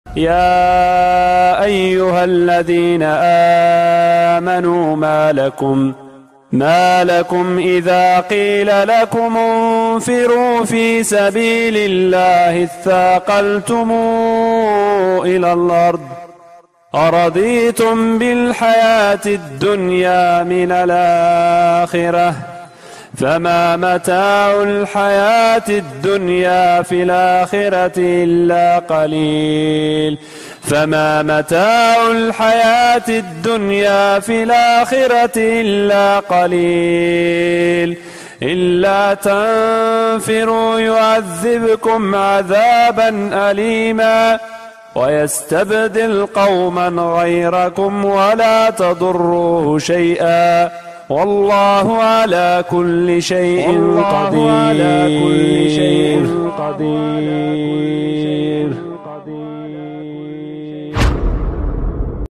يا أيها الذين آمنوا ما لكم إذا قيل لكم انفروا في سبيل الله اثاقلتم إلى الأرض أرضيتم بالحياة الدنيا من الآخرة فما متاع الحياة الدنيا في الآخرة إلا قليل فما متاع الحياة الدنيا في الآخرة إلا قليل إلا تنفروا يعذبكم عذابا أليما ويستبدل قوما غيركم ولا تضروه شيئا والله على كل شيء قدير